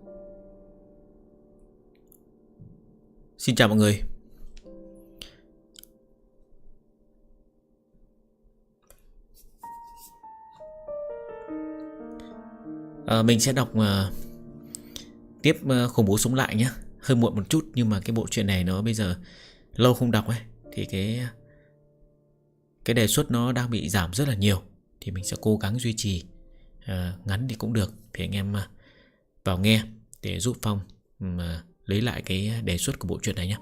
Xin chào mọi người. Mình sẽ đọc tiếp Khủng bố sống lại nhé. Hơi muộn một chút nhưng mà cái bộ truyện này nó bây giờ lâu không đọc ấy, thì cái đề xuất nó đang bị giảm rất là nhiều. Thì mình sẽ cố gắng duy trì ngắn thì cũng được. Thì anh em vào nghe để giúp Phong lấy lại cái đề xuất của bộ truyện này nhé.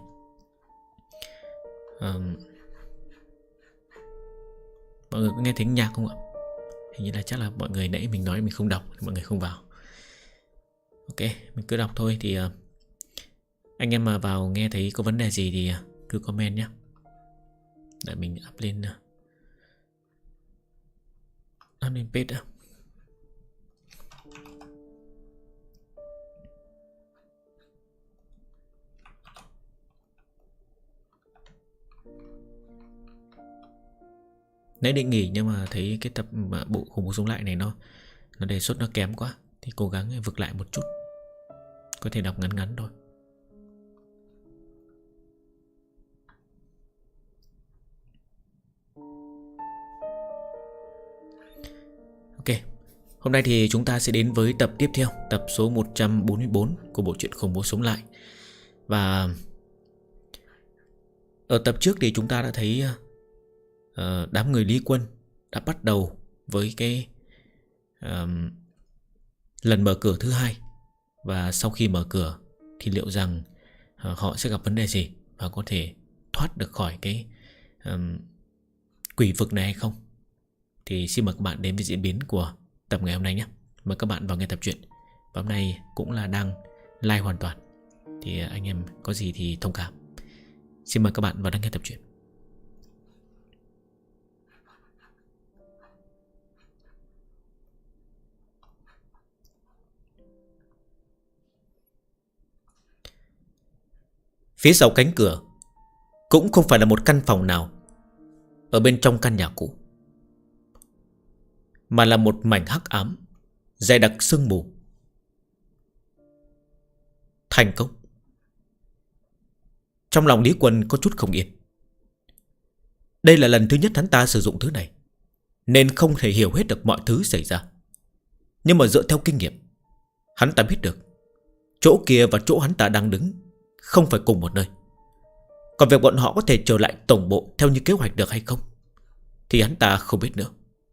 Mọi người có nghe tiếng nhạc không ạ? Hình như là chắc là mọi người nãy mình nói mình không đọc, mọi người không vào. Ok, mình cứ đọc thôi. Thì anh em mà vào nghe thấy có vấn đề gì thì cứ comment nhé. Để mình up lên page đã. Nãy định nghỉ nhưng mà thấy cái tập bộ Khủng bố sống lại này nó đề xuất nó kém quá, thì cố gắng vực lại một chút. Có thể đọc ngắn ngắn thôi. Ok, hôm nay thì chúng ta sẽ đến với tập tiếp theo, tập số 144 của bộ truyện Khủng bố sống lại. Và ở tập trước thì chúng ta đã thấy đám người Lý Quân đã bắt đầu với cái lần mở cửa thứ hai. Và sau khi mở cửa thì liệu rằng họ sẽ gặp vấn đề gì và có thể thoát được khỏi cái quỷ vực này hay không. Thì xin mời các bạn đến với diễn biến của tập ngày hôm nay nhé. Mời các bạn vào nghe tập truyện. Và hôm nay cũng là đang live hoàn toàn, thì anh em có gì thì thông cảm. Xin mời các bạn vào đăng nghe tập truyện. Phía sau cánh cửa cũng không phải là một căn phòng nào ở bên trong căn nhà cũ, mà là một mảnh hắc ám dày đặc sương mù. Thành công. Trong lòng Lý Quân có chút không yên. Đây là lần thứ nhất hắn ta sử dụng thứ này, nên không thể hiểu hết được mọi thứ xảy ra. Nhưng mà dựa theo kinh nghiệm, hắn ta biết được chỗ kia và chỗ hắn ta đang đứng không phải cùng một nơi. Còn việc bọn họ có thể trở lại tổng bộ theo như kế hoạch được hay không thì hắn ta không biết nữa.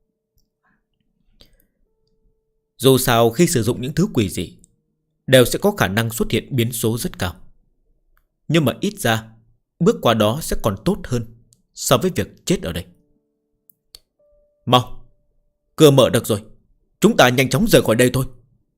Dù sao khi sử dụng những thứ quỷ dị đều sẽ có khả năng xuất hiện biến số rất cao. Nhưng mà ít ra bước qua đó sẽ còn tốt hơn so với việc chết ở đây. Mau, cửa mở được rồi, chúng ta nhanh chóng rời khỏi đây thôi.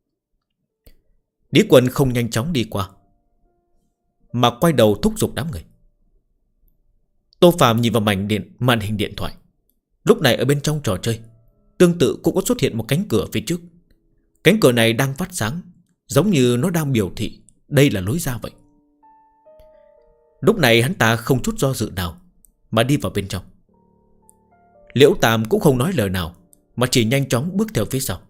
Lý Quân không nhanh chóng đi qua, mà quay đầu thúc giục đám người. Tô Phàm nhìn vào màn hình điện thoại. Lúc này ở bên trong trò chơi tương tự cũng có xuất hiện một cánh cửa phía trước. Cánh cửa này đang phát sáng, giống như nó đang biểu thị đây là lối ra vậy. Lúc này hắn ta không chút do dự nào mà đi vào bên trong. Liễu Tam cũng không nói lời nào, mà chỉ nhanh chóng bước theo phía sau.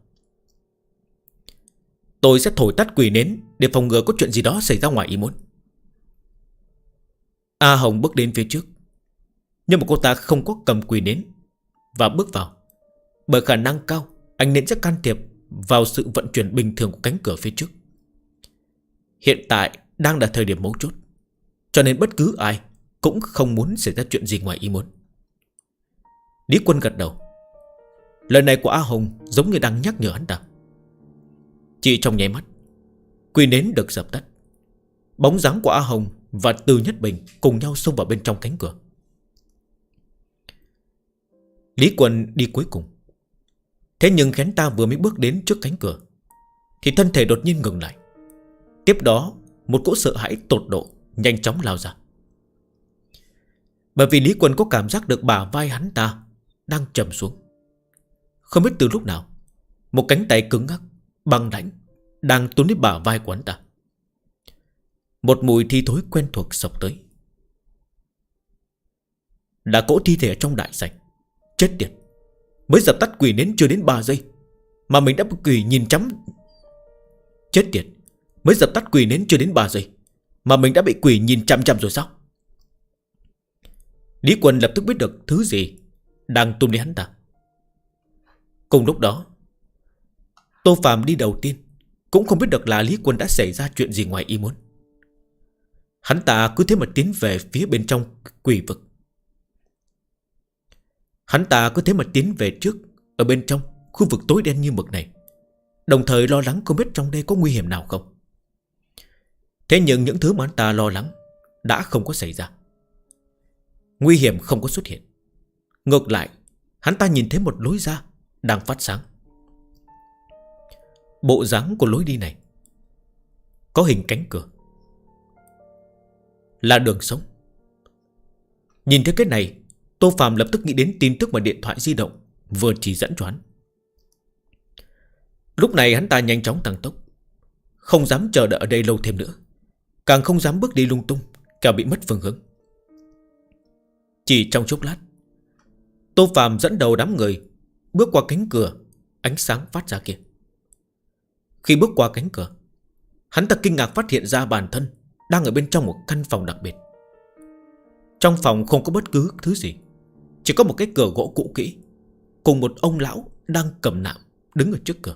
Tôi sẽ thổi tắt quỷ nến để phòng ngừa có chuyện gì đó xảy ra ngoài ý muốn. A Hồng bước đến phía trước, nhưng mà cô ta không có cầm quỷ nến và bước vào, bởi khả năng cao ánh nến sẽ can thiệp vào sự vận chuyển bình thường của cánh cửa phía trước. Hiện tại đang là thời điểm mấu chốt, cho nên bất cứ ai cũng không muốn xảy ra chuyện gì ngoài ý muốn. Lý Quân gật đầu. Lời này của A Hồng giống như đang nhắc nhở hắn ta. Chỉ trong nháy mắt, quỷ nến được dập tắt. Bóng dáng của A Hồng và Từ Nhất Bình cùng nhau xông vào bên trong cánh cửa. Lý Quân đi cuối cùng. Thế nhưng hắn ta vừa mới bước đến trước cánh cửa thì thân thể đột nhiên ngừng lại. Tiếp đó một cỗ sợ hãi tột độ nhanh chóng lao ra. Bởi vì Lý Quân có cảm giác được bả vai hắn ta đang trầm xuống. Không biết từ lúc nào một cánh tay cứng ngắc, băng lãnh đang túm lấy bả vai của hắn ta. Một mùi thi thối quen thuộc xộc tới. Là cỗ thi thể ở trong đại sảnh. Chết tiệt, mới dập tắt quỷ nến chưa đến 3 giây mà mình đã quỷ nhìn chắm. Chết tiệt, Mới dập tắt quỷ nến chưa đến 3 giây mà mình đã bị quỷ nhìn chăm chăm rồi sao? Lý Quân lập tức biết được thứ gì đang tung đến hắn ta. Cùng lúc đó, Tô Phàm đi đầu tiên, cũng không biết được là Lý Quân đã xảy ra chuyện gì ngoài ý muốn. Hắn ta cứ thế mà tiến về phía bên trong quỷ vực. Hắn ta cứ thế mà tiến về trước ở bên trong khu vực tối đen như mực này, đồng thời lo lắng không biết trong đây có nguy hiểm nào không. Thế nhưng những thứ mà hắn ta lo lắng đã không có xảy ra. Nguy hiểm không có xuất hiện. Ngược lại, hắn ta nhìn thấy một lối ra đang phát sáng. Bộ dáng của lối đi này có hình cánh cửa, là đường sống. Nhìn thấy cái này, Tô Phàm lập tức nghĩ đến tin tức mà điện thoại di động vừa chỉ dẫn cho hắn. Lúc này hắn ta nhanh chóng tăng tốc, không dám chờ đợi ở đây lâu thêm nữa, càng không dám bước đi lung tung, kẻo bị mất phương hướng. Chỉ trong chốc lát, Tô Phàm dẫn đầu đám người bước qua cánh cửa ánh sáng phát ra kia. Khi bước qua cánh cửa, hắn ta kinh ngạc phát hiện ra bản thân đang ở bên trong một căn phòng đặc biệt. Trong phòng không có bất cứ thứ gì, chỉ có một cái cửa gỗ cũ kỹ, cùng một ông lão đang cầm nạm đứng ở trước cửa.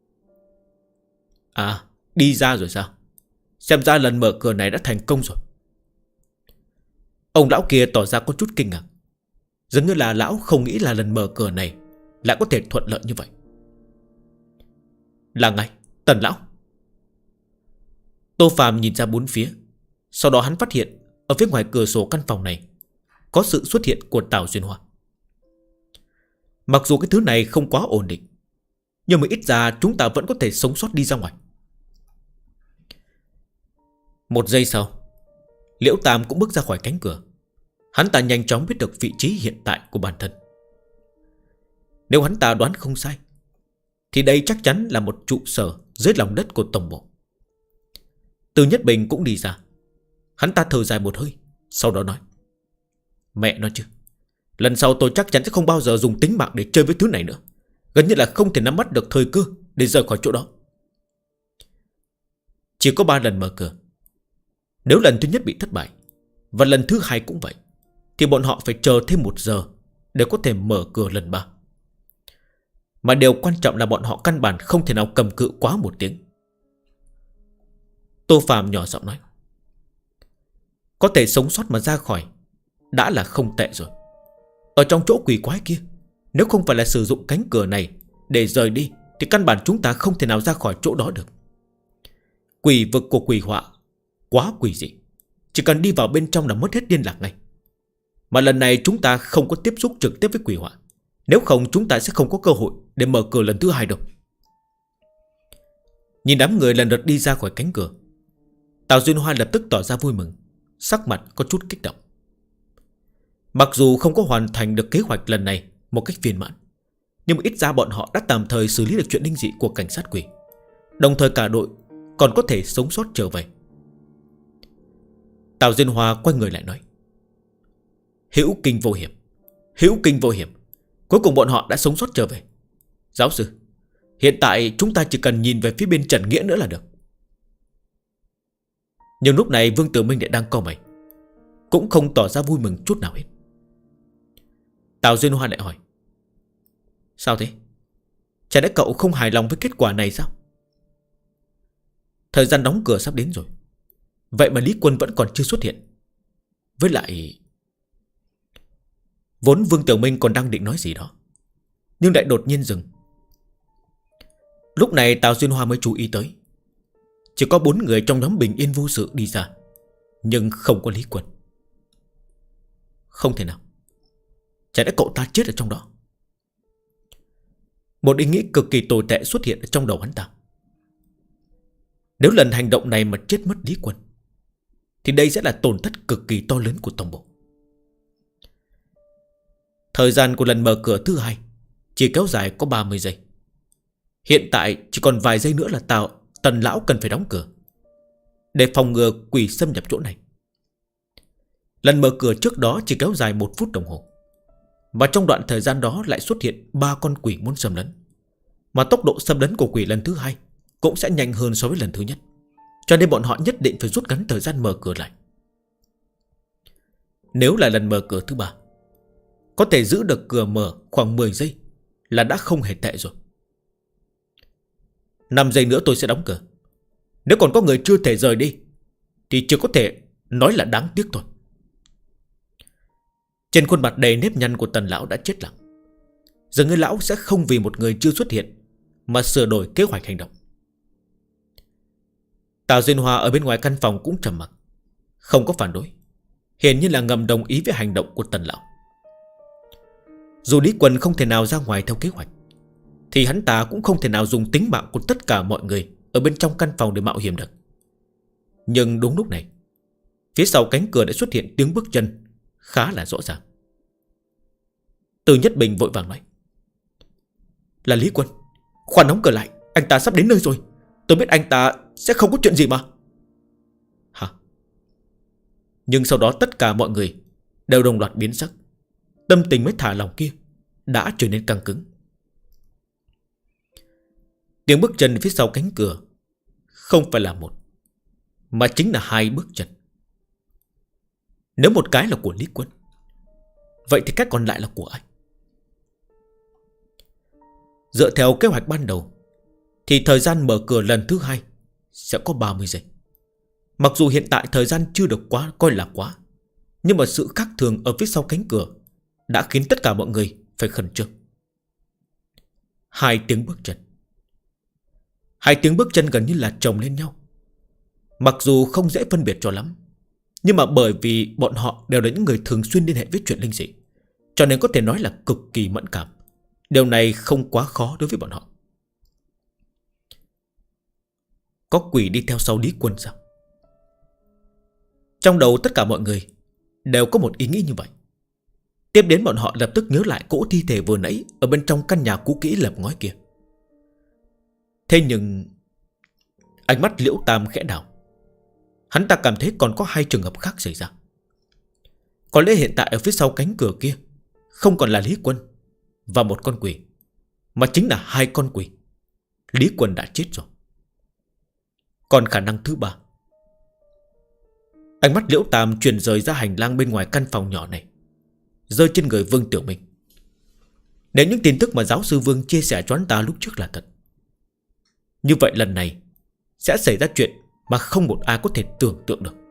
À, đi ra rồi sao? Xem ra lần mở cửa này đã thành công rồi. Ông lão kia tỏ ra có chút kinh ngạc, dường như là lão không nghĩ là lần mở cửa này lại có thể thuận lợi như vậy. Là ngài, Tần lão. Tô Phàm nhìn ra bốn phía, sau đó hắn phát hiện ở phía ngoài cửa sổ căn phòng này có sự xuất hiện của Tào Duyên Hoa. Mặc dù cái thứ này không quá ổn định, nhưng mà ít ra chúng ta vẫn có thể sống sót đi ra ngoài. Một giây sau, Liễu Tam cũng bước ra khỏi cánh cửa. Hắn ta nhanh chóng biết được vị trí hiện tại của bản thân. Nếu hắn ta đoán không sai, thì đây chắc chắn là một trụ sở dưới lòng đất của tổng bộ. Từ Nhất Bình cũng đi ra. Hắn ta thở dài một hơi, sau đó nói: Mẹ nói chứ, lần sau tôi chắc chắn sẽ không bao giờ dùng tính mạng để chơi với thứ này nữa. Gần như là không thể nắm bắt được thời cơ để rời khỏi chỗ đó. Chỉ có 3 lần mở cửa. Nếu lần thứ nhất bị thất bại và lần thứ hai cũng vậy, thì bọn họ phải chờ thêm 1 giờ để có thể mở cửa lần 3. Mà điều quan trọng là bọn họ căn bản không thể nào cầm cự quá 1 tiếng. Tô Phàm nhỏ giọng nói: Có thể sống sót mà ra khỏi đã là không tệ rồi. Ở trong chỗ quỷ quái kia, nếu không phải là sử dụng cánh cửa này để rời đi, thì căn bản chúng ta không thể nào ra khỏi chỗ đó được. Quỷ vực của quỷ họa quá quỷ dị, chỉ cần đi vào bên trong là mất hết liên lạc ngay. Mà lần này chúng ta không có tiếp xúc trực tiếp với quỷ họa, nếu không chúng ta sẽ không có cơ hội để mở cửa lần thứ 2 đâu. Nhìn đám người lần lượt đi ra khỏi cánh cửa, Tào Duyên Hoa lập tức tỏ ra vui mừng, sắc mặt có chút kích động. Mặc dù không có hoàn thành được kế hoạch lần này một cách viên mãn, nhưng mà ít ra bọn họ đã tạm thời xử lý được chuyện linh dị của cảnh sát quỷ, đồng thời cả đội còn có thể sống sót trở về. Tào Duyên Hoa quay người lại nói: Hữu kinh vô hiểm, hữu kinh vô hiểm. Cuối cùng bọn họ đã sống sót trở về. Giáo sư, hiện tại chúng ta chỉ cần nhìn về phía bên Trần Nghĩa nữa là được. Nhưng lúc này Vương Tử Minh lại đang cau mày, cũng không tỏ ra vui mừng chút nào hết. Tào Duyên Hoa lại hỏi: Sao thế? Chả lẽ cậu không hài lòng với kết quả này sao? Thời gian đóng cửa sắp đến rồi, vậy mà Lý Quân vẫn còn chưa xuất hiện. Với lại... Vốn Vương Tiểu Minh còn đang định nói gì đó, nhưng lại đột nhiên dừng. Lúc này Tào Duyên Hoa mới chú ý tới, chỉ có 4 người trong nhóm bình yên vô sự đi ra, nhưng không có Lý Quân. Không thể nào, chả lẽ cậu ta chết ở trong đó? Một ý nghĩ cực kỳ tồi tệ xuất hiện ở trong đầu hắn ta. Nếu lần hành động này mà chết mất Lý Quân, thì đây sẽ là tổn thất cực kỳ to lớn của tổng bộ. Thời gian của lần mở cửa thứ 2 chỉ kéo dài có 30 giây. Hiện tại chỉ còn vài giây nữa là Tần lão cần phải đóng cửa, để phòng ngừa quỷ xâm nhập chỗ này. Lần mở cửa trước đó chỉ kéo dài 1 phút đồng hồ, và trong đoạn thời gian đó lại xuất hiện 3 con quỷ muốn xâm lấn. Mà tốc độ xâm lấn của quỷ lần thứ 2 cũng sẽ nhanh hơn so với lần thứ nhất. cho nên bọn họ nhất định phải rút ngắn thời gian mở cửa lại. Nếu là lần mở cửa thứ 3, có thể giữ được cửa mở khoảng 10 giây là đã không hề tệ rồi. 5 giây nữa tôi sẽ đóng cửa. Nếu còn có người chưa thể rời đi thì chỉ có thể nói là đáng tiếc thôi. Trên khuôn mặt đầy nếp nhăn của Tần lão đã chết lặng. Giờ người lão sẽ không vì một người chưa xuất hiện mà sửa đổi kế hoạch hành động. Tào Duyên Hoa ở bên ngoài căn phòng cũng trầm mặc, không có phản đối, hiển nhiên là ngầm đồng ý với hành động của Tần lão. Dù Lý Quân không thể nào ra ngoài theo kế hoạch, thì hắn ta cũng không thể nào dùng tính mạng của tất cả mọi người ở bên trong căn phòng để mạo hiểm được. Nhưng đúng lúc này, phía sau cánh cửa đã xuất hiện tiếng bước chân khá là rõ ràng. Từ Nhất Bình vội vàng nói: là Lý Quân, khoan đóng cửa lại, anh ta sắp đến nơi rồi. Tôi biết anh ta sẽ không có chuyện gì mà. Hả? Nhưng sau đó tất cả mọi người đều đồng loạt biến sắc. Tâm tình mới thả lòng kia đã trở nên căng cứng. Tiếng bước chân phía sau cánh cửa không phải là một, mà chính là 2 bước chân. Nếu một cái là của Lý Quân, vậy thì cách còn lại là của ai? Dựa theo kế hoạch ban đầu thì thời gian mở cửa lần thứ 2 sẽ có 30 giây. Mặc dù hiện tại thời gian chưa được coi là quá, nhưng mà sự khác thường ở phía sau cánh cửa đã khiến tất cả mọi người phải khẩn trương. 2 tiếng bước chân. 2 tiếng bước chân gần như là chồng lên nhau. Mặc dù không dễ phân biệt cho lắm, nhưng mà bởi vì bọn họ đều là những người thường xuyên liên hệ với chuyện linh dị, cho nên có thể nói là cực kỳ mẫn cảm. Điều này không quá khó đối với bọn họ. Có quỷ đi theo sau Lý Quân sao? Trong đầu tất cả mọi người đều có một ý nghĩ như vậy. Tiếp đến bọn họ lập tức nhớ lại cỗ thi thể vừa nãy ở bên trong căn nhà cũ kỹ lợp ngói kia. Thế nhưng ánh mắt Liễu Tam khẽ đảo. Hắn ta cảm thấy còn có 2 trường hợp khác xảy ra. Có lẽ hiện tại ở phía sau cánh cửa kia không còn là Lý Quân và một con quỷ, mà chính là 2 con quỷ. Lý Quân đã chết rồi. Còn khả năng thứ 3. Ánh mắt Liễu Tam chuyển rời ra hành lang bên ngoài căn phòng nhỏ này, rơi trên người Vương Tiểu Minh. Nếu những tin tức mà giáo sư Vương chia sẻ cho hắn ta lúc trước là thật, như vậy lần này sẽ xảy ra chuyện mà không một ai có thể tưởng tượng được.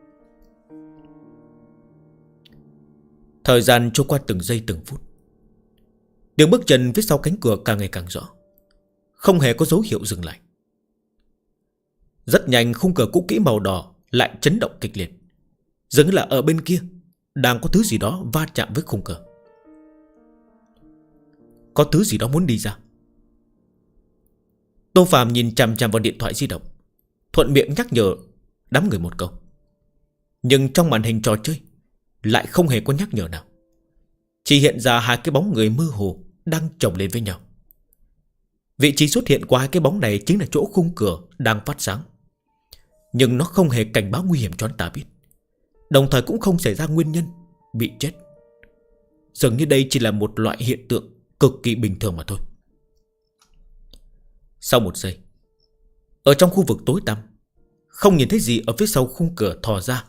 Thời gian trôi qua từng giây từng phút. Tiếng bước chân phía sau cánh cửa càng ngày càng rõ, không hề có dấu hiệu dừng lại. Rất nhanh khung cửa cũ kỹ màu đỏ lại chấn động kịch liệt, dường như là ở bên kia đang có thứ gì đó va chạm với khung cửa. Có thứ gì đó muốn đi ra. Tô Phàm nhìn chằm chằm vào điện thoại di động, thuận miệng nhắc nhở đám người một câu. Nhưng trong màn hình trò chơi lại không hề có nhắc nhở nào, chỉ hiện ra 2 cái bóng người mơ hồ đang chồng lên với nhau. Vị trí xuất hiện của 2 cái bóng này chính là chỗ khung cửa đang phát sáng, nhưng nó không hề cảnh báo nguy hiểm cho anh ta biết, đồng thời cũng không xảy ra nguyên nhân bị chết. Dường như đây chỉ là một loại hiện tượng cực kỳ bình thường mà thôi. Sau 1 giây, ở trong khu vực tối tăm, không nhìn thấy gì ở phía sau khung cửa thò ra.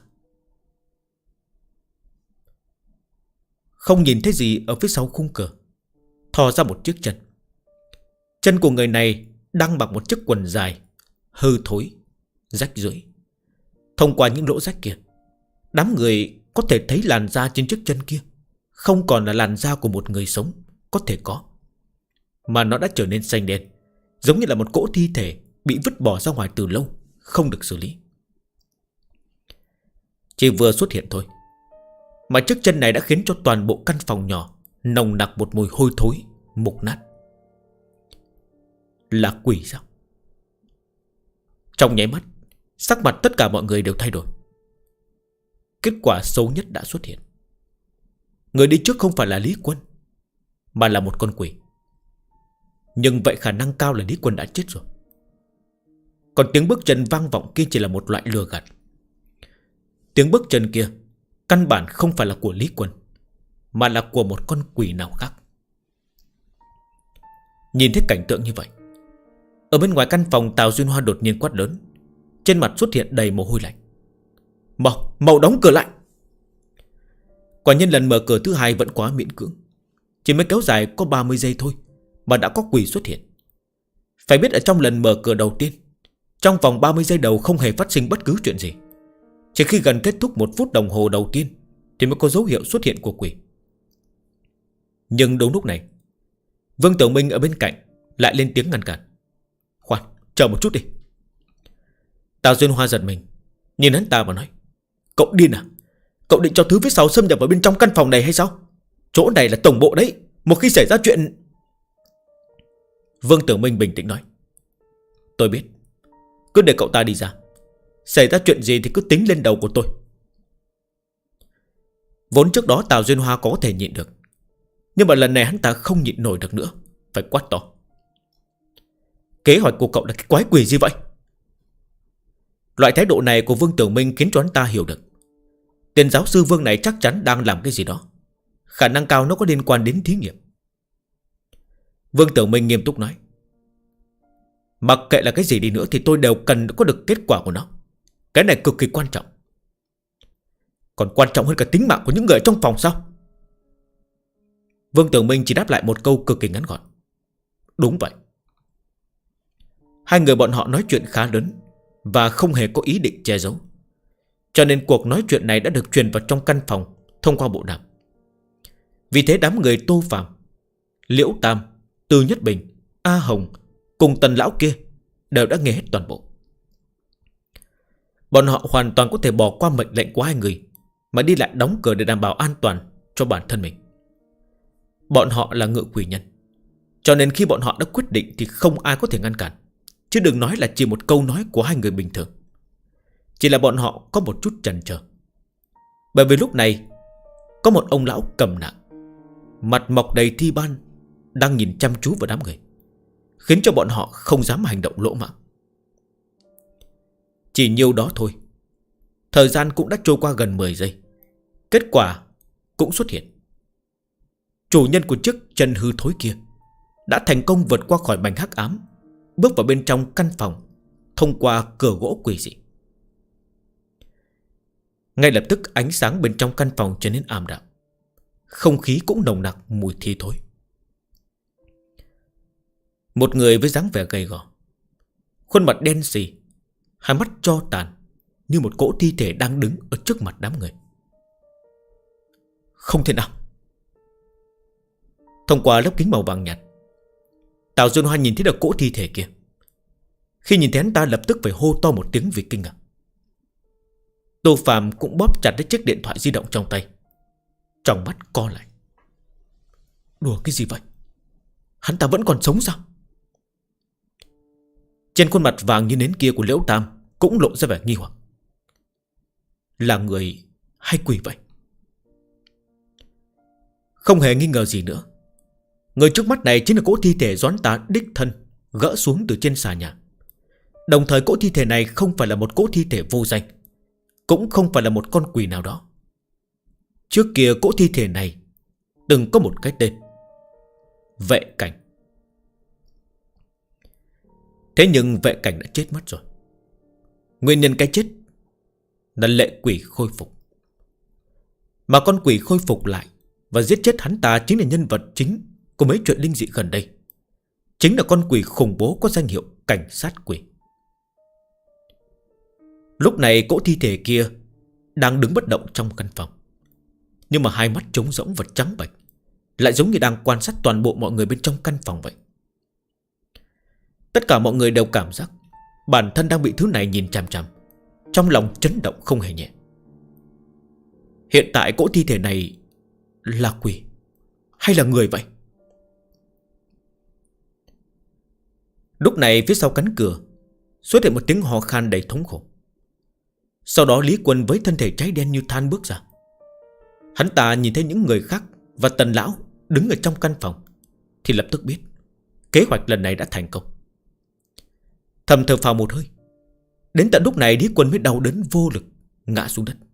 Không nhìn thấy gì ở phía sau khung cửa thò ra một chiếc chân. Chân của người này đang mặc một chiếc quần dài, hư thối, rách rưới. Thông qua những lỗ rách kia, đám người có thể thấy làn da trên chiếc chân kia không còn là làn da của một người sống có thể có, mà nó đã trở nên xanh đen, giống như là một cỗ thi thể bị vứt bỏ ra ngoài từ lâu, không được xử lý. Chỉ vừa xuất hiện thôi mà chiếc chân này đã khiến cho toàn bộ căn phòng nhỏ nồng nặc một mùi hôi thối, mục nát. Là quỷ sao? Trong nháy mắt, sắc mặt tất cả mọi người đều thay đổi. Kết quả xấu nhất đã xuất hiện. Người đi trước không phải là Lý Quân, mà là một con quỷ. Nhưng vậy khả năng cao là Lý Quân đã chết rồi. Còn tiếng bước chân vang vọng kia chỉ là một loại lừa gạt. Tiếng bước chân kia căn bản không phải là của Lý Quân, mà là của một con quỷ nào khác. Nhìn thấy cảnh tượng như vậy, ở bên ngoài căn phòng, Tào Duyên Hoa đột nhiên quát lớn. trên mặt xuất hiện đầy mồ hôi lạnh. Mau đóng cửa lại. Quả nhiên lần mở cửa thứ hai vẫn quá miễn cưỡng, chỉ mới kéo dài có 30 giây thôi mà đã có quỷ xuất hiện. Phải biết ở trong lần mở cửa đầu tiên, trong vòng 30 giây đầu không hề phát sinh bất cứ chuyện gì. Chỉ khi gần kết thúc 1 phút đồng hồ đầu tiên thì mới có dấu hiệu xuất hiện của quỷ. Nhưng đúng lúc này, Vương Tiểu Minh ở bên cạnh lại lên tiếng ngăn cản. Khoan, chờ một chút đi. Tào Duyên Hoa giật mình, nhìn hắn ta và nói: Cậu điên à? Cậu định cho thứ phía sau xâm nhập vào bên trong căn phòng này hay sao? Chỗ này là tổng bộ đấy, một khi xảy ra chuyện... Vương Tiểu Minh bình tĩnh nói: Tôi biết, cứ để cậu ta đi ra. Xảy ra chuyện gì thì cứ tính lên đầu của tôi. Vốn trước đó Tào Duyên Hoa có thể nhịn được, nhưng mà lần này hắn ta không nhịn nổi được nữa, phải quát to: Kế hoạch của cậu là cái quái quỷ gì vậy? Loại thái độ này của Vương Tiểu Minh khiến cho hắn ta hiểu được tiền giáo sư Vương này chắc chắn đang làm cái gì đó, khả năng cao nó có liên quan đến thí nghiệm. Vương Tiểu Minh nghiêm túc nói: Mặc kệ là cái gì đi nữa thì tôi đều cần có được kết quả của nó. Cái này cực kỳ quan trọng. Còn quan trọng hơn cả tính mạng của những người trong phòng sao? Vương Tiểu Minh chỉ đáp lại một câu cực kỳ ngắn gọn: Đúng vậy. Hai người bọn họ nói chuyện khá lớn và không hề có ý định che giấu, cho nên cuộc nói chuyện này đã được truyền vào trong căn phòng thông qua bộ đàm. Vì thế đám người Tô Phàm, Liễu Tam, Từ Nhất Bình, A Hồng cùng Tần lão kia đều đã nghe hết toàn bộ. Bọn họ hoàn toàn có thể bỏ qua mệnh lệnh của hai người mà đi lại đóng cửa để đảm bảo an toàn cho bản thân mình. Bọn họ là ngự quỷ nhân, cho nên khi bọn họ đã quyết định thì không ai có thể ngăn cản, chứ đừng nói là chỉ một câu nói của hai người bình thường. Chỉ là bọn họ có một chút chần chờ, bởi vì lúc này có một ông lão cầm nạng, mặt mọc đầy thi ban, đang nhìn chăm chú vào đám người, khiến cho bọn họ không dám hành động lỗ mãng. Chỉ nhiêu đó thôi, thời gian cũng đã trôi qua gần 10 giây. Kết quả cũng xuất hiện. Chủ nhân của chiếc chân hư thối kia đã thành công vượt qua khỏi mảnh hắc ám, bước vào bên trong căn phòng thông qua cửa gỗ quỷ dị. Ngay lập tức ánh sáng bên trong căn phòng trở nên ảm đạm, không khí cũng nồng nặc mùi thi thối. Một người với dáng vẻ gầy gò, khuôn mặt đen sì, hai mắt tro tàn, như một cỗ thi thể đang đứng ở trước mặt đám người. Không thể nào. Thông qua lớp kính màu vàng nhạt, Tào Duyên Hoa nhìn thấy được cỗ thi thể kia. Khi nhìn thấy hắn ta lập tức phải hô to một tiếng vì kinh ngạc. Tô Phàm cũng bóp chặt lấy chiếc điện thoại di động trong tay, trong mắt co lại. Đùa cái gì vậy? Hắn ta vẫn còn sống sao? Trên khuôn mặt vàng như nến kia của Liễu Tam cũng lộ ra vẻ nghi hoặc. Là người hay quỷ vậy? Không hề nghi ngờ gì nữa, người trước mắt này chính là cỗ thi thể Doãn Tá đích thân gỡ xuống từ trên xà nhà. Đồng thời cỗ thi thể này không phải là một cỗ thi thể vô danh, cũng không phải là một con quỷ nào đó. Trước kia cỗ thi thể này từng có một cái tên: Vệ Cảnh. Thế nhưng Vệ Cảnh đã chết mất rồi. Nguyên nhân cái chết là lệ quỷ khôi phục. Mà con quỷ khôi phục lại và giết chết hắn ta chính là nhân vật chính của mấy chuyện linh dị gần đây. Chính là con quỷ khủng bố có danh hiệu cảnh sát quỷ. Lúc này cỗ thi thể kia đang đứng bất động trong căn phòng, nhưng mà hai mắt trống rỗng và trắng bệch, lại giống như đang quan sát toàn bộ mọi người bên trong căn phòng vậy. Tất cả mọi người đều cảm giác bản thân đang bị thứ này nhìn chằm chằm, trong lòng chấn động không hề nhẹ. Hiện tại cỗ thi thể này là quỷ hay là người vậy? Lúc này phía sau cánh cửa xuất hiện một tiếng hò khan đầy thống khổ. Sau đó Lý Quân với thân thể cháy đen như than bước ra. Hắn ta nhìn thấy những người khác và Tần lão đứng ở trong căn phòng thì lập tức biết kế hoạch lần này đã thành công. Thầm thở phào một hơi. Đến tận lúc này Lý Quân mới đau đớn vô lực ngã xuống đất.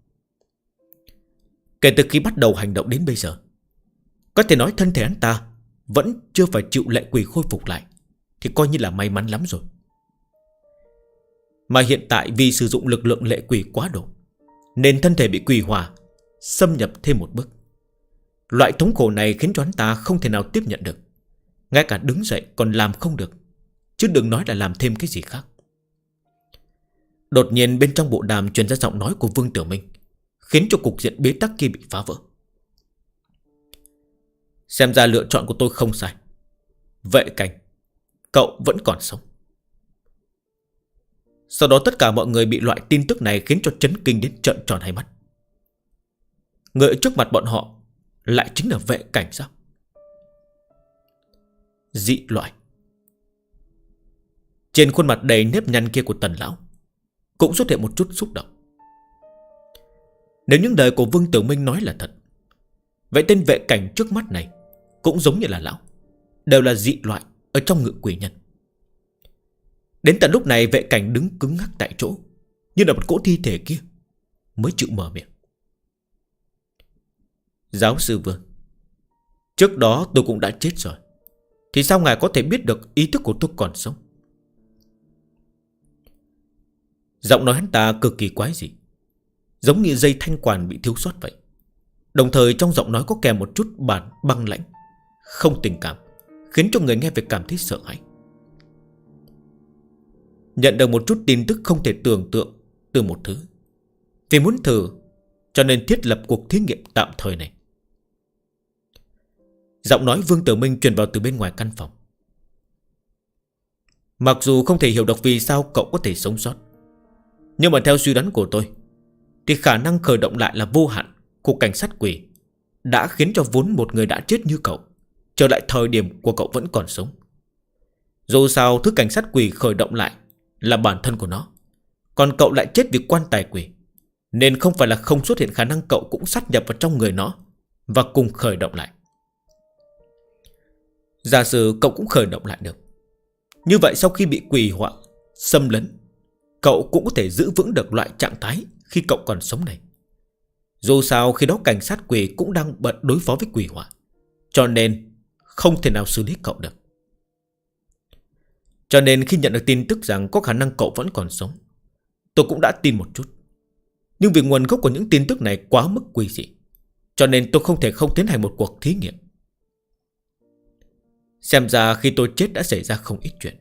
Kể từ khi bắt đầu hành động đến bây giờ, có thể nói thân thể hắn ta vẫn chưa phải chịu lệ quỷ khôi phục lại, thì coi như là may mắn lắm rồi. Mà hiện tại vì sử dụng lực lượng lệ quỷ quá độ, nên thân thể bị quỷ hỏa xâm nhập thêm một bước. Loại thống khổ này khiến cho hắn ta không thể nào tiếp nhận được. Ngay cả đứng dậy còn làm không được, chứ đừng nói là làm thêm cái gì khác. Đột nhiên bên trong bộ đàm truyền ra giọng nói của Vương Tử Minh, khiến cho cục diện bế tắc kia bị phá vỡ. Xem ra lựa chọn của tôi không sai. Vệ Cảnh, cậu vẫn còn sống. Sau đó tất cả mọi người bị loại tin tức này khiến cho chấn kinh đến trợn tròn hai mắt. Người ở trước mặt bọn họ lại chính là Vệ Cảnh sao? Dị loại. Trên khuôn mặt đầy nếp nhăn kia của Tần lão cũng xuất hiện một chút xúc động. Nếu những lời của Vương Tử Minh nói là thật, vậy tên Vệ Cảnh trước mắt này cũng giống như là lão, đều là dị loại ở trong ngự quỷ nhân. Đến tận lúc này Vệ Cảnh đứng cứng ngắc tại chỗ, như là một cỗ thi thể kia, mới chịu mở miệng. Giáo sư Vương, trước đó tôi cũng đã chết rồi, thì sao ngài có thể biết được ý thức của tôi còn sống? Giọng nói hắn ta cực kỳ quái dị, giống như dây thanh quản bị thiếu sót vậy. Đồng thời trong giọng nói có kèm một chút bản băng lãnh, không tình cảm, khiến cho người nghe phải cảm thấy sợ hãi. Nhận được một chút tin tức không thể tưởng tượng từ một thứ, vì muốn thử cho nên thiết lập cuộc thí nghiệm tạm thời này. Giọng nói Vương Tử Minh truyền vào từ bên ngoài căn phòng. Mặc dù không thể hiểu được vì sao cậu có thể sống sót, nhưng mà theo suy đoán của tôi, thì khả năng khởi động lại là vô hạn của cảnh sát quỷ đã khiến cho vốn một người đã chết như cậu trở lại thời điểm của cậu vẫn còn sống. Dù sao thứ cảnh sát quỷ khởi động lại là bản thân của nó, còn cậu lại chết vì quan tài quỷ, nên không phải là không xuất hiện khả năng cậu cũng sát nhập vào trong người nó và cùng khởi động lại. Giả sử cậu cũng khởi động lại được, như vậy sau khi bị quỷ họa xâm lấn, cậu cũng có thể giữ vững được loại trạng thái khi cậu còn sống này. Dù sao khi đó cảnh sát quỷ cũng đang bận đối phó với quỷ họa, cho nên không thể nào xử lý cậu được. Cho nên khi nhận được tin tức rằng có khả năng cậu vẫn còn sống, tôi cũng đã tin một chút. Nhưng vì nguồn gốc của những tin tức này quá mức quỷ dị, cho nên tôi không thể không tiến hành một cuộc thí nghiệm. Xem ra khi tôi chết đã xảy ra không ít chuyện.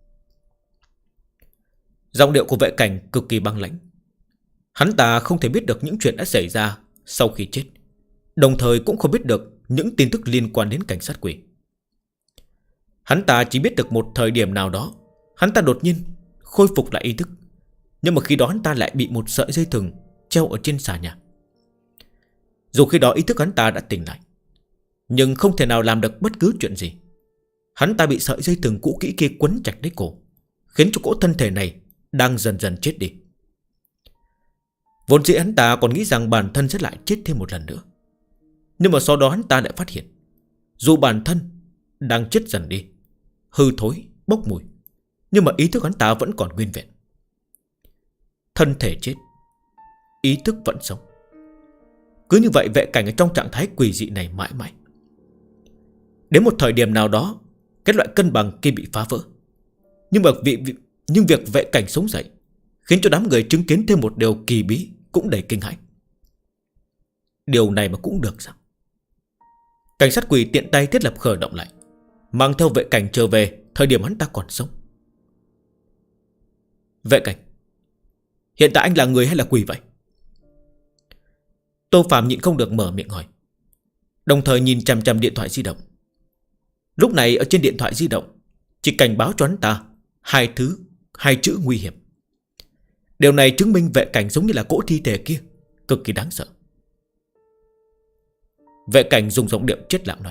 Giọng điệu của Vệ Cảnh cực kỳ băng lãnh. Hắn ta không thể biết được những chuyện đã xảy ra sau khi chết, đồng thời cũng không biết được những tin tức liên quan đến cảnh sát quỷ. Hắn ta chỉ biết được một thời điểm nào đó hắn ta đột nhiên khôi phục lại ý thức, nhưng mà khi đó hắn ta lại bị một sợi dây thừng treo ở trên xà nhà. Dù khi đó ý thức hắn ta đã tỉnh lại, nhưng không thể nào làm được bất cứ chuyện gì. Hắn ta bị sợi dây thừng cũ kỹ kia quấn chặt lấy cổ, khiến cho cỗ thân thể này đang dần dần chết đi. Vốn dĩ hắn ta còn nghĩ rằng bản thân sẽ lại chết thêm một lần nữa, nhưng mà sau đó hắn ta lại phát hiện, dù bản thân đang chết dần đi, hư thối, bốc mùi, nhưng mà ý thức hắn ta vẫn còn nguyên vẹn. Thân thể chết, ý thức vẫn sống. Cứ như vậy Vệ Cảnh ở trong trạng thái quỷ dị này mãi mãi. Đến một thời điểm nào đó, cái loại cân bằng kia bị phá vỡ. Nhưng việc Vệ Cảnh sống dậy khiến cho đám người chứng kiến thêm một điều kỳ bí cũng đầy kinh hãi. Điều này mà cũng được sao? Cảnh sát quỷ tiện tay thiết lập khởi động lại, mang theo Vệ Cảnh trở về thời điểm hắn ta còn sống. Vệ Cảnh, hiện tại anh là người hay là quỷ vậy? Tô Phạm nhịn không được mở miệng hỏi, đồng thời nhìn chằm chằm điện thoại di động. Lúc này ở trên điện thoại di động chỉ cảnh báo cho hắn ta hai chữ nguy hiểm. Điều này chứng minh Vệ Cảnh giống như là cỗ thi thể kia, cực kỳ đáng sợ. Vệ Cảnh dùng giọng điệu chết lặng nói,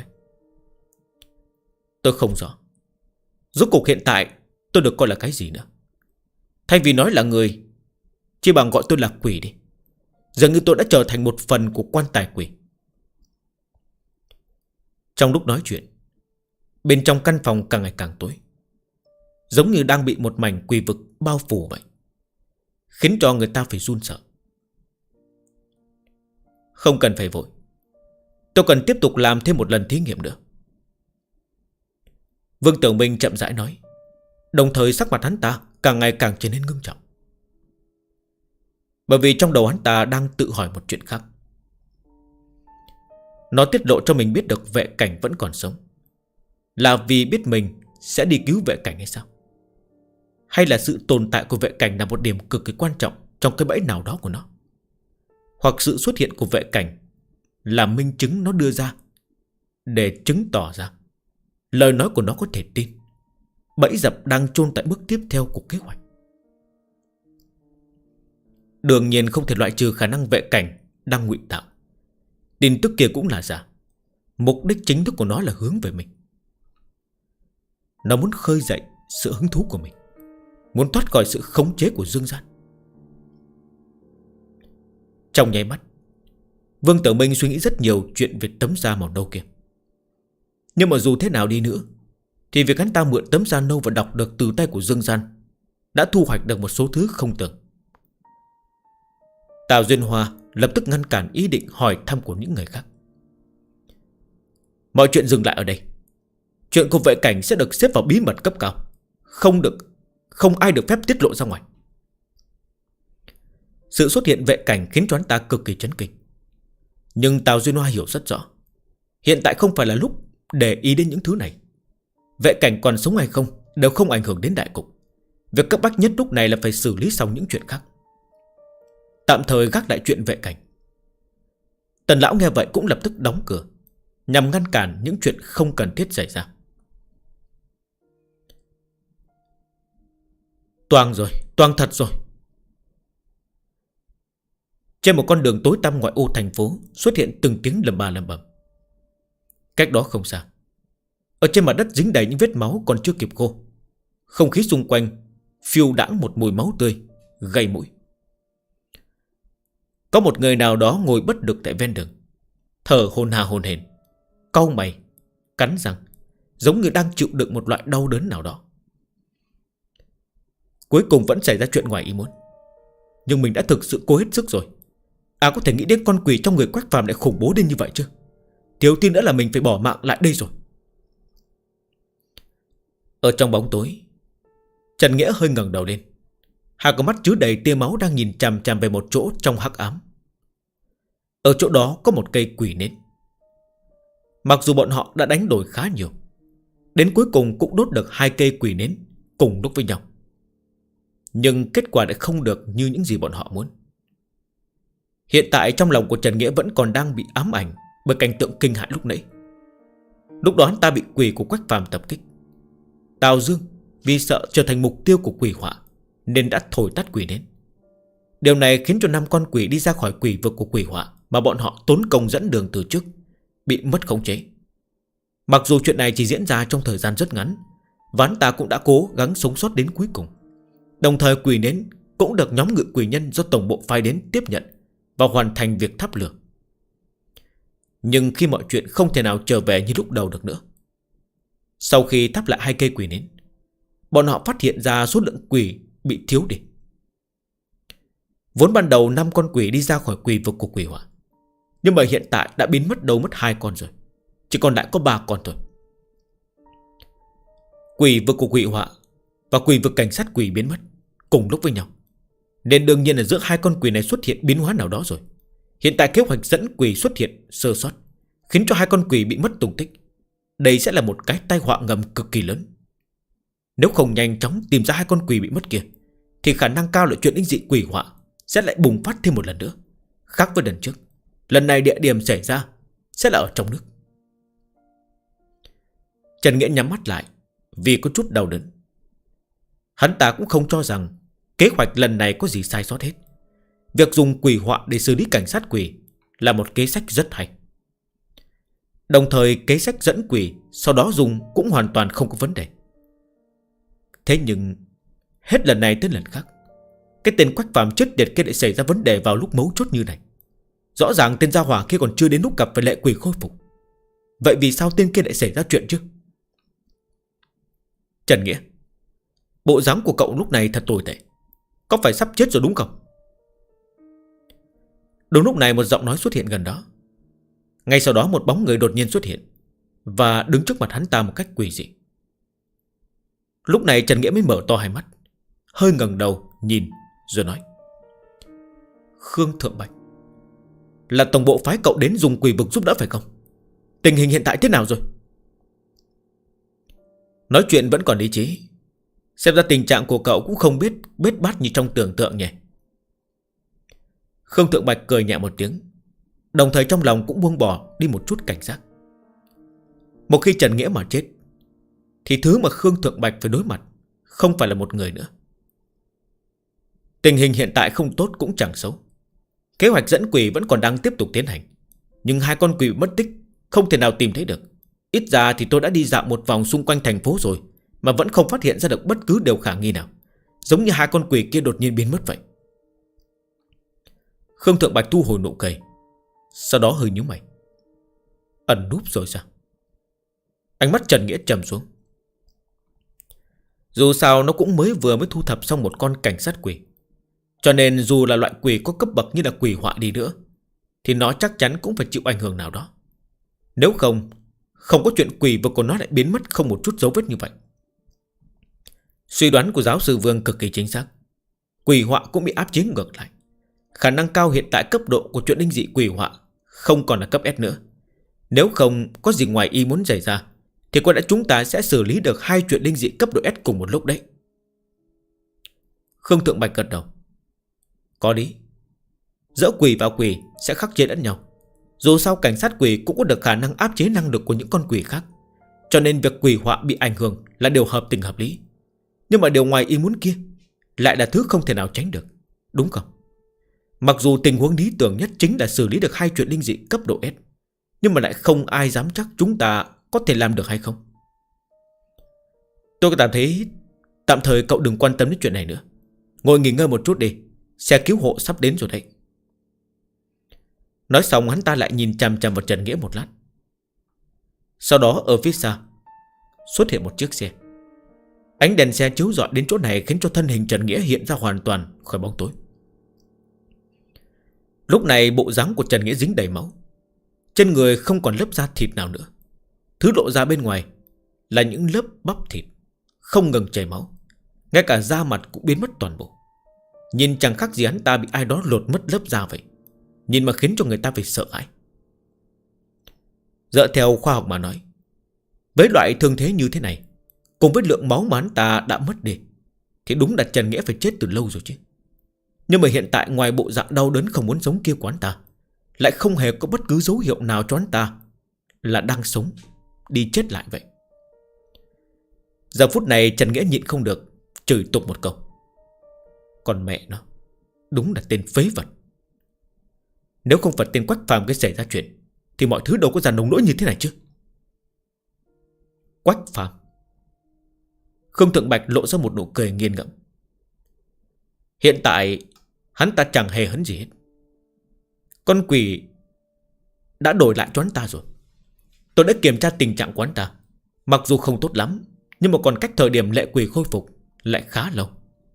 tôi không rõ rốt cuộc hiện tại tôi được coi là cái gì nữa. Thay vì nói là người, chỉ bằng gọi tôi là quỷ đi. Dường như tôi đã trở thành một phần của quan tài quỷ. Trong lúc nói chuyện, bên trong căn phòng càng ngày càng tối, giống như đang bị một mảnh quỷ vực bao phủ vậy, khiến cho người ta phải run sợ. Không cần phải vội, tôi cần tiếp tục làm thêm một lần thí nghiệm nữa. Vương Tử Minh chậm rãi nói, đồng thời sắc mặt hắn ta càng ngày càng trở nên ngưng trọng. Bởi vì trong đầu hắn ta đang tự hỏi một chuyện khác. Nó tiết lộ cho mình biết được vệ cảnh vẫn còn sống là vì biết mình sẽ đi cứu vệ cảnh hay sao? Hay là sự tồn tại của vệ cảnh là một điểm cực kỳ quan trọng trong cái bẫy nào đó của nó? Hoặc sự xuất hiện của vệ cảnh là minh chứng nó đưa ra để chứng tỏ ra lời nói của nó có thể tin, bẫy dập đang chôn tại bước tiếp theo của kế hoạch. Đương nhiên không thể loại trừ khả năng vệ cảnh đang ngụy tạo. Tin tức kia cũng là giả. Mục đích chính thức của nó là hướng về mình. Nó muốn khơi dậy sự hứng thú của mình, muốn thoát khỏi sự khống chế của Dương Gian. Trong nháy mắt, Vương Tử Minh suy nghĩ rất nhiều chuyện về tấm da màu nâu kia. Nhưng mà dù thế nào đi nữa thì việc hắn ta mượn tấm da nâu và đọc được từ tay của Dương Gian đã thu hoạch được một số thứ không tưởng. Tào Duyên Hoa lập tức ngăn cản ý định hỏi thăm của những người khác. Mọi chuyện dừng lại ở đây. Chuyện của vệ cảnh sẽ được xếp vào bí mật cấp cao. Không ai được phép tiết lộ ra ngoài. Sự xuất hiện vệ cảnh khiến cho hắn ta cực kỳ chấn kinh. Nhưng Tào Duyên Hoa hiểu rất rõ, hiện tại không phải là lúc để ý đến những thứ này. Vệ cảnh còn sống hay không đều không ảnh hưởng đến đại cục. Việc cấp bách nhất lúc này là phải xử lý xong những chuyện khác. Tạm thời gác lại chuyện vệ cảnh. Tần lão nghe vậy cũng lập tức đóng cửa, nhằm ngăn cản những chuyện không cần thiết xảy ra. Toang rồi, toang thật rồi. Trên một con đường tối tăm ngoại ô thành phố xuất hiện từng tiếng lầm ba lầm bầm. Cách đó không xa, ở trên mặt đất dính đầy những vết máu còn chưa kịp khô. Không khí xung quanh phiêu đãng một mùi máu tươi gây mũi. Có một người nào đó ngồi bất lực tại ven đường, thở hổn hển hổn hển, cau mày, cắn răng, giống như đang chịu đựng một loại đau đớn nào đó. Cuối cùng vẫn xảy ra chuyện ngoài ý muốn. Nhưng mình đã thực sự cố hết sức rồi. Có thể nghĩ đến con quỷ trong người Quách Phàm lại khủng bố đến như vậy chứ? Thiếu tin nữa là mình phải bỏ mạng lại đây rồi. Ở trong bóng tối, Trần Nghĩa hơi ngẩng đầu lên. Hai con mắt chứa đầy tia máu đang nhìn chằm chằm về một chỗ trong hắc ám. Ở chỗ đó có một cây quỷ nến. Mặc dù bọn họ đã đánh đổi khá nhiều, đến cuối cùng cũng đốt được 2 cây quỷ nến cùng lúc với nhau, nhưng kết quả lại không được như những gì bọn họ muốn. Hiện tại trong lòng của Trần Nghĩa vẫn còn đang bị ám ảnh bởi cảnh tượng kinh hãi lúc nãy. Lúc đó hắn ta bị quỷ của Quách Phàm tập kích. Tào Dương vì sợ trở thành mục tiêu của quỷ họa nên đã thổi tắt quỷ nến. Điều này khiến cho 5 con quỷ đi ra khỏi quỷ vực của quỷ họa mà bọn họ tốn công dẫn đường từ trước bị mất khống chế. Mặc dù chuyện này chỉ diễn ra trong thời gian rất ngắn, và hắn ta cũng đã cố gắng sống sót đến cuối cùng. Đồng thời quỷ nến cũng được nhóm ngự quỷ nhân do tổng bộ phái đến tiếp nhận và hoàn thành việc thắp lửa. Nhưng khi mọi chuyện không thể nào trở về như lúc đầu được nữa, sau khi thắp lại 2 cây quỷ nến, bọn họ phát hiện ra số lượng quỷ bị thiếu đi. Vốn ban đầu 5 con quỷ đi ra khỏi quỷ vực của quỷ hỏa, nhưng mà hiện tại đã biến mất đâu mất 2 con rồi, chỉ còn lại có 3 con thôi. Quỷ vực của quỷ hỏa và quỷ vực cảnh sát quỷ biến mất cùng lúc với nhau, nên đương nhiên là giữa 2 con quỷ này xuất hiện biến hóa nào đó rồi. Hiện tại kế hoạch dẫn quỷ xuất hiện sơ sót, khiến cho 2 con quỷ bị mất tung tích. Đây sẽ là một cái tai họa ngầm cực kỳ lớn. Nếu không nhanh chóng tìm ra 2 con quỷ bị mất kia, thì khả năng cao là chuyện linh dị quỷ họa sẽ lại bùng phát thêm một lần nữa. Khác với lần trước, lần này địa điểm xảy ra sẽ là ở trong nước. Trần Nghĩa nhắm mắt lại vì có chút đau đớn. Hắn ta cũng không cho rằng kế hoạch lần này có gì sai sót hết. Việc dùng quỷ họa để xử lý cảnh sát quỷ là một kế sách rất hay. Đồng thời kế sách dẫn quỷ sau đó dùng cũng hoàn toàn không có vấn đề. Thế nhưng hết lần này tới lần khác, cái tên Quách Phàm chết tiệt kia lại xảy ra vấn đề vào lúc mấu chốt như này. Rõ ràng tên gia hỏa kia còn chưa đến lúc gặp phải lệ quỷ khôi phục. Vậy vì sao tên kia lại xảy ra chuyện chứ? Trần Nghĩa, bộ dáng của cậu lúc này thật tồi tệ. Có phải sắp chết rồi đúng không? Đúng lúc này một giọng nói xuất hiện gần đó. Ngay sau đó một bóng người đột nhiên xuất hiện và đứng trước mặt hắn ta một cách quỷ dị. Lúc này Trần Nghĩa mới mở to hai mắt, hơi ngẩng đầu nhìn rồi nói: Khương Thượng Bạch, là tổng bộ phái cậu đến dùng quỷ vực giúp đỡ phải không? Tình hình hiện tại thế nào rồi? Nói chuyện vẫn còn lý trí. Xem ra tình trạng của cậu cũng không biết bết bát như trong tưởng tượng nhỉ. Khương Thượng Bạch cười nhẹ một tiếng, đồng thời trong lòng cũng buông bỏ đi một chút cảnh giác. Một khi Trần Nghĩa mà chết, thì thứ mà Khương Thượng Bạch phải đối mặt không phải là một người nữa. Tình hình hiện tại không tốt cũng chẳng xấu. Kế hoạch dẫn quỷ vẫn còn đang tiếp tục tiến hành, nhưng hai con quỷ mất tích không thể nào tìm thấy được. Ít ra thì tôi đã đi dạo một vòng xung quanh thành phố rồi, mà vẫn không phát hiện ra được bất cứ điều khả nghi nào, giống như hai con quỷ kia đột nhiên biến mất vậy. Khương Thượng Bạch thu hồi nụ cười, sau đó hơi nhíu mày. Ẩn núp rồi sao? Ánh mắt Trần Nghĩa trầm xuống. Dù sao nó cũng mới thu thập xong một con cảnh sát quỷ, cho nên dù là loại quỷ có cấp bậc như là quỷ họa đi nữa, thì nó chắc chắn cũng phải chịu ảnh hưởng nào đó. Nếu không có chuyện quỷ vực của nó lại biến mất không một chút dấu vết như vậy. Suy đoán của giáo sư Vương cực kỳ chính xác. Quỷ họa cũng bị áp chế ngược lại. Khả năng cao hiện tại cấp độ của chuyện linh dị quỷ họa không còn là cấp S nữa. Nếu không có gì ngoài ý muốn xảy ra, thì có lẽ chúng ta sẽ xử lý được hai chuyện linh dị cấp độ S cùng một lúc đấy. Khương Thượng Bạch gật đầu. Có lý. Giữa quỷ và quỷ sẽ khắc chế lẫn nhau. Dù sao cảnh sát quỷ cũng có được khả năng áp chế năng lực của những con quỷ khác, cho nên việc quỷ họa bị ảnh hưởng là điều hợp tình hợp lý. Nhưng mà điều ngoài ý muốn kia lại là thứ không thể nào tránh được, đúng không? Mặc dù tình huống lý tưởng nhất chính là xử lý được hai chuyện linh dị cấp độ S, nhưng mà lại không ai dám chắc chúng ta có thể làm được hay không. Tôi cảm thấy tạm thời cậu đừng quan tâm đến chuyện này nữa. Ngồi nghỉ ngơi một chút đi, xe cứu hộ sắp đến rồi đấy. Nói xong hắn ta lại nhìn chằm chằm vào Trần Nghĩa một lát. Sau đó ở phía xa xuất hiện một chiếc xe. Ánh đèn xe chiếu rọi đến chỗ này khiến cho thân hình Trần Nghĩa hiện ra hoàn toàn khỏi bóng tối. Lúc này bộ dáng của Trần Nghĩa dính đầy máu, trên người không còn lớp da thịt nào nữa. Thứ lộ ra bên ngoài là những lớp bắp thịt không ngừng chảy máu. Ngay cả da mặt cũng biến mất toàn bộ. Nhìn chẳng khác gì hắn ta bị ai đó lột mất lớp da vậy. Nhìn mà khiến cho người ta phải sợ hãi. Dựa theo khoa học mà nói, với loại thương thế như thế này, cùng với lượng máu mà hắn ta đã mất đi, thì đúng là Trần Nghĩa phải chết từ lâu rồi chứ. Nhưng mà hiện tại ngoài bộ dạng đau đớn không muốn sống kia của hắn ta, lại không hề có bất cứ dấu hiệu nào cho hắn ta là đang sống đi chết lại vậy. Giờ phút này Trần Nghĩa nhịn không được chửi tục một câu. Còn mẹ nó, đúng là tên phế vật. Nếu không phải tên Quách Phàm cái xảy ra chuyện, thì mọi thứ đâu có ra nông nỗi như thế này chứ. Quách Phàm. Khương Thượng Bạch lộ ra một nụ cười nghiền ngẫm. Hiện tại hắn ta chẳng hề hấn gì hết. Con quỷ đã đổi lại cho hắn ta rồi. Tôi đã kiểm tra tình trạng của hắn ta, mặc dù không tốt lắm, nhưng mà còn cách thời điểm lệ quỷ khôi phục lại khá lâu.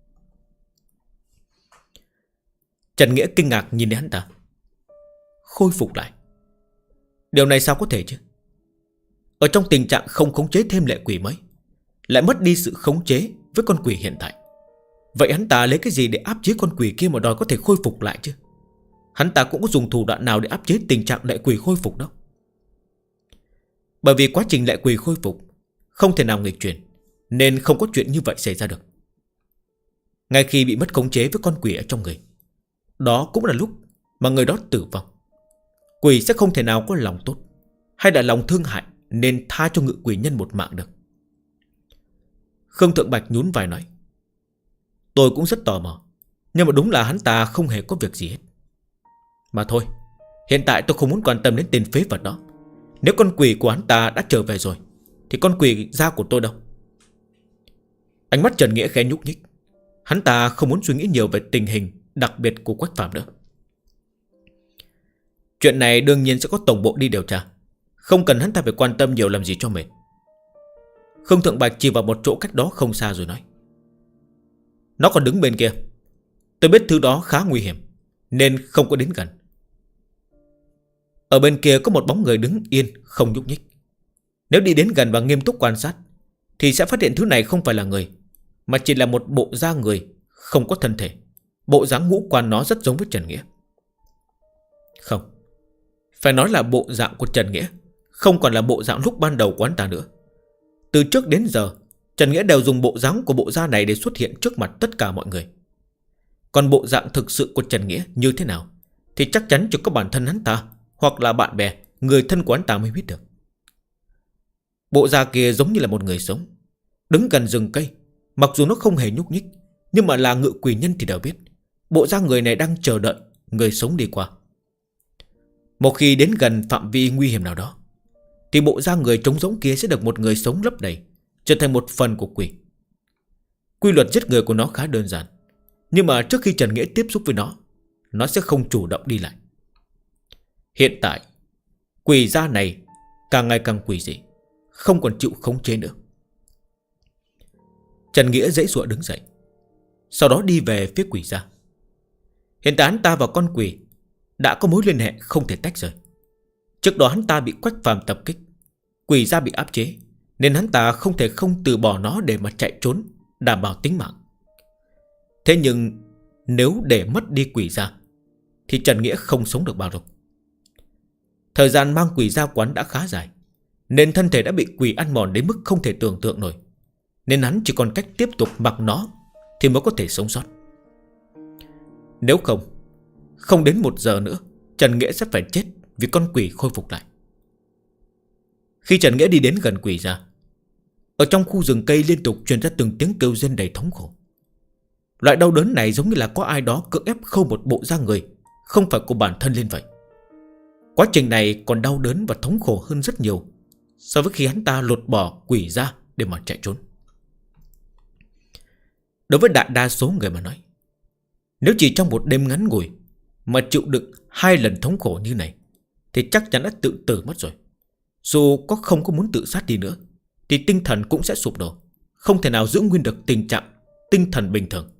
Trần Nghĩa kinh ngạc nhìn đến hắn ta. Khôi phục lại? Điều này sao có thể chứ? Ở trong tình trạng không khống chế thêm lệ quỷ mới, lại mất đi sự khống chế với con quỷ hiện tại. Vậy hắn ta lấy cái gì để áp chế con quỷ kia mà đòi có thể khôi phục lại chứ? Hắn ta cũng có dùng thủ đoạn nào để áp chế tình trạng lệ quỷ khôi phục đâu. Bởi vì quá trình lệ quỷ khôi phục không thể nào nghịch chuyển, nên không có chuyện như vậy xảy ra được. Ngay khi bị mất khống chế với con quỷ ở trong người, đó cũng là lúc mà người đó tử vong. Quỷ sẽ không thể nào có lòng tốt hay là lòng thương hại nên tha cho ngự quỷ nhân một mạng được. Khương Thượng Bạch nhún vai nói. Tôi cũng rất tò mò, nhưng mà đúng là hắn ta không hề có việc gì hết. Mà thôi, hiện tại tôi không muốn quan tâm đến tên phế vật đó. Nếu con quỷ của hắn ta đã trở về rồi, thì con quỷ da của tôi đâu? Ánh mắt Trần Nghĩa khẽ nhúc nhích. Hắn ta không muốn suy nghĩ nhiều về tình hình đặc biệt của Quách Phàm nữa. Chuyện này đương nhiên sẽ có tổng bộ đi điều tra, không cần hắn ta phải quan tâm nhiều làm gì cho mệt. Khương Thượng Bạch chỉ vào một chỗ cách đó không xa rồi nói. Nó còn đứng bên kia. Tôi biết thứ đó khá nguy hiểm, nên không có đến gần. Ở bên kia có một bóng người đứng yên không nhúc nhích. Nếu đi đến gần và nghiêm túc quan sát, thì sẽ phát hiện thứ này không phải là người, mà chỉ là một bộ da người không có thân thể. Bộ dáng ngũ quan nó rất giống với Trần Nghĩa. Không, phải nói là bộ dạng của Trần Nghĩa không còn là bộ dạng lúc ban đầu của hắn ta nữa. Từ trước đến giờ Trần Nghĩa đều dùng bộ dáng của bộ da này để xuất hiện trước mặt tất cả mọi người. Còn bộ dạng thực sự của Trần Nghĩa như thế nào thì chắc chắn chỉ có bản thân hắn ta hoặc là bạn bè, người thân của hắn ta mới biết được. Bộ da kia giống như là một người sống, đứng gần rừng cây. Mặc dù nó không hề nhúc nhích, nhưng mà là ngự quỷ nhân thì đều biết bộ da người này đang chờ đợi người sống đi qua. Một khi đến gần phạm vi nguy hiểm nào đó thì bộ da người trống rỗng kia sẽ được một người sống lấp đầy, trở thành một phần của quỷ. Quy luật giết người của nó khá đơn giản, nhưng mà trước khi Trần Nghĩa tiếp xúc với nó sẽ không chủ động đi lại. Hiện tại quỷ da này càng ngày càng quỷ dị, không còn chịu khống chế nữa. Trần Nghĩa dãy dụa đứng dậy, sau đó đi về phía quỷ da. Hiện tại hắn ta và con quỷ đã có mối liên hệ không thể tách rời. Trước đó hắn ta bị Quách Phàm tập kích, quỷ da bị áp chế, nên hắn ta không thể không từ bỏ nó để mà chạy trốn, đảm bảo tính mạng. Thế nhưng nếu để mất đi quỷ da thì Trần Nghĩa không sống được bao lâu. Thời gian mang quỷ da quán đã khá dài, nên thân thể đã bị quỷ ăn mòn đến mức không thể tưởng tượng nổi, nên hắn chỉ còn cách tiếp tục mặc nó thì mới có thể sống sót. Nếu không đến 1 giờ nữa Trần Nghĩa sẽ phải chết vì con quỷ khôi phục lại. Khi Trần Nghĩa đi đến gần quỷ da, ở trong khu rừng cây liên tục truyền ra từng tiếng kêu rên đầy thống khổ. Loại đau đớn này giống như là có ai đó cưỡng ép khâu một bộ da người không phải của bản thân lên vậy. Quá trình này còn đau đớn và thống khổ hơn rất nhiều so với khi hắn ta lột bỏ quỷ da để mà chạy trốn. Đối với đại đa số người mà nói, nếu chỉ trong một đêm ngắn ngủi mà chịu đựng 2 lần thống khổ như này thì chắc chắn đã tự tử mất rồi. Dù không có muốn tự sát đi nữa thì tinh thần cũng sẽ sụp đổ, không thể nào giữ nguyên được tình trạng tinh thần bình thường.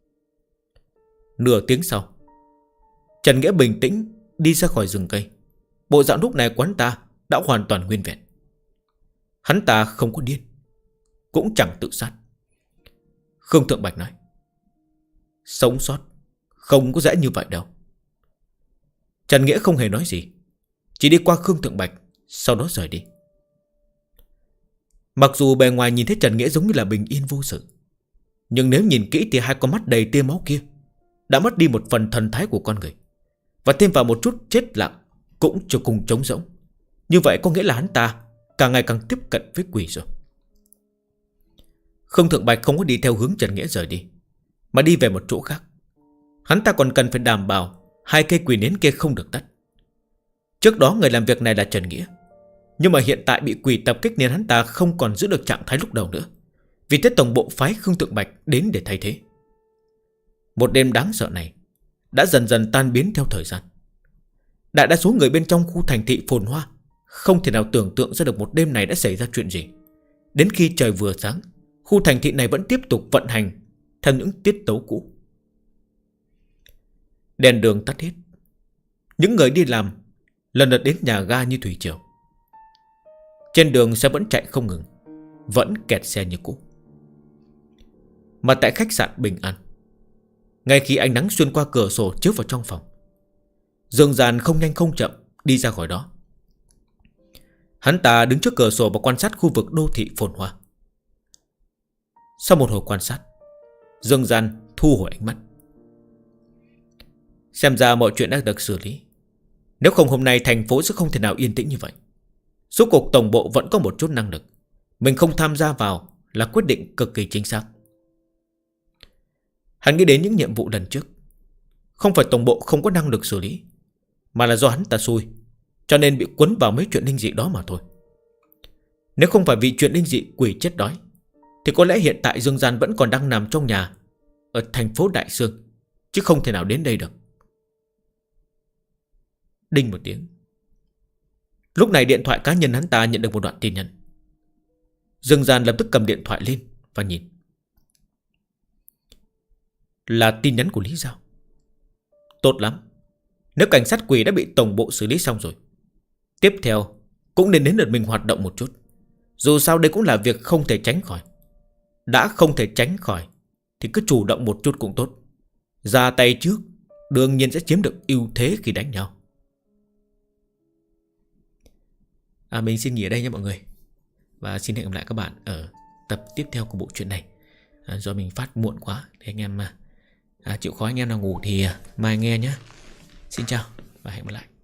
Nửa tiếng sau, Trần Nghĩa bình tĩnh đi ra khỏi rừng cây. Bộ dạng lúc này của hắn ta đã hoàn toàn nguyên vẹn. Hắn ta không có điên, cũng chẳng tự sát. Khương Thượng Bạch nói: sống sót không có dễ như vậy đâu. Trần Nghĩa không hề nói gì, chỉ đi qua Khương Thượng Bạch, sau đó rời đi. Mặc dù bề ngoài nhìn thấy Trần Nghĩa giống như là bình yên vô sự, nhưng nếu nhìn kỹ thì hai con mắt đầy tia máu kia đã mất đi một phần thần thái của con người, và thêm vào một chút chết lặng cũng cho cùng trống rỗng. Như vậy có nghĩa là hắn ta càng ngày càng tiếp cận với quỷ rồi. Khương Thượng Bạch không có đi theo hướng Trần Nghĩa rời đi, mà đi về một chỗ khác. Hắn ta còn cần phải đảm bảo 2 cây quỷ nến kia không được tắt. Trước đó người làm việc này là Trần Nghĩa, nhưng mà hiện tại bị quỷ tập kích nên hắn ta không còn giữ được trạng thái lúc đầu nữa. Vì thế tổng bộ phái Khương Thượng Bạch đến để thay thế. Một đêm đáng sợ này đã dần dần tan biến theo thời gian. Đại đa số người bên trong khu thành thị phồn hoa không thể nào tưởng tượng ra được một đêm này đã xảy ra chuyện gì. Đến khi trời vừa sáng, khu thành thị này vẫn tiếp tục vận hành theo những tiết tấu cũ. Đèn đường tắt hết. Những người đi làm lần lượt đến nhà ga như thủy triều. Trên đường xe vẫn chạy không ngừng, vẫn kẹt xe như cũ. Mà tại khách sạn Bình An, ngay khi ánh nắng xuyên qua cửa sổ chiếu vào trong phòng, Dương Giàn không nhanh không chậm đi ra khỏi đó. Hắn ta đứng trước cửa sổ và quan sát khu vực đô thị phồn hoa. Sau một hồi quan sát, Dương Giàn thu hồi ánh mắt. Xem ra mọi chuyện đã được xử lý. Nếu không hôm nay thành phố sẽ không thể nào yên tĩnh như vậy. Rốt cuộc tổng bộ vẫn có một chút năng lực. Mình không tham gia vào là quyết định cực kỳ chính xác. Hắn nghĩ đến những nhiệm vụ lần trước. Không phải tổng bộ không có năng lực xử lý, mà là do hắn ta xui, cho nên bị cuốn vào mấy chuyện linh dị đó mà thôi. Nếu không phải vì chuyện linh dị quỷ chết đói thì có lẽ hiện tại Dương Gian vẫn còn đang nằm trong nhà ở thành phố Đại Sương, chứ không thể nào đến đây được. Đinh một tiếng. Lúc này điện thoại cá nhân hắn ta nhận được một đoạn tin nhắn. Dương Gian lập tức cầm điện thoại lên và nhìn. Là tin nhắn của Lý Giao. Tốt lắm. Nếu cảnh sát quỷ đã bị tổng bộ xử lý xong rồi, tiếp theo cũng nên đến lượt mình hoạt động một chút. Dù sao đây cũng là việc không thể tránh khỏi. Đã không thể tránh khỏi thì cứ chủ động một chút cũng tốt. Ra tay trước đương nhiên sẽ chiếm được ưu thế khi đánh nhau. Mình xin nghỉ ở đây nha mọi người. Và xin hẹn gặp lại các bạn ở tập tiếp theo của bộ truyện này. Do mình phát muộn quá thì anh em chịu khó anh em nào ngủ thì mai nghe nhé. Xin chào và hẹn gặp lại.